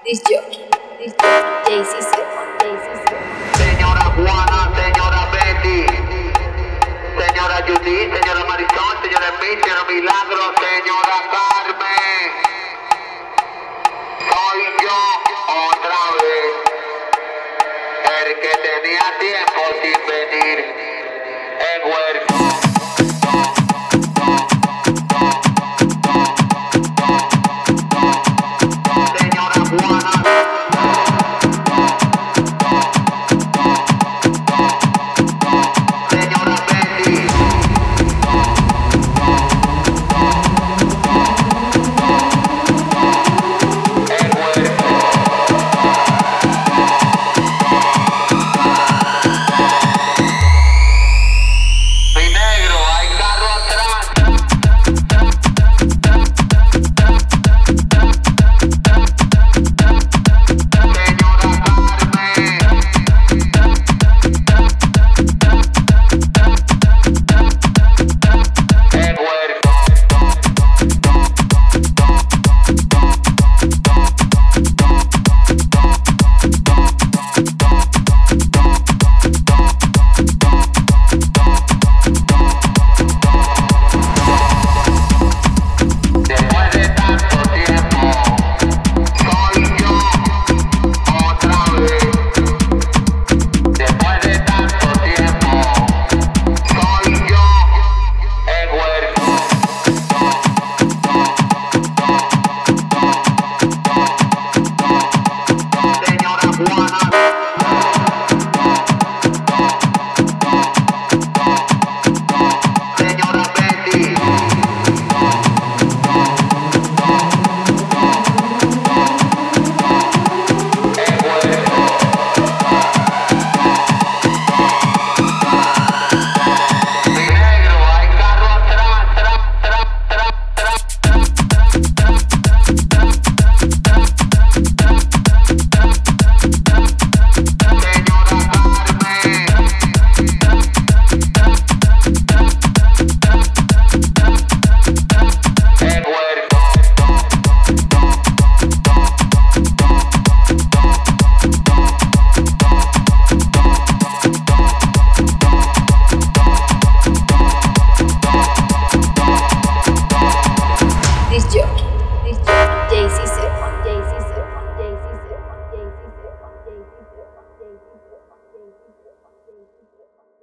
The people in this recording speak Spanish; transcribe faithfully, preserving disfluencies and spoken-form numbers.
Disc jockey, disc jockey, Jay-Z Sermon, Jay-Z Sermon. Señora Juana, señora Betty, señora Judy, señora Marisol, señora Emil, señora Milagro, señora Carmen. Soy yo otra vez, el que tenía tiempo sin ver.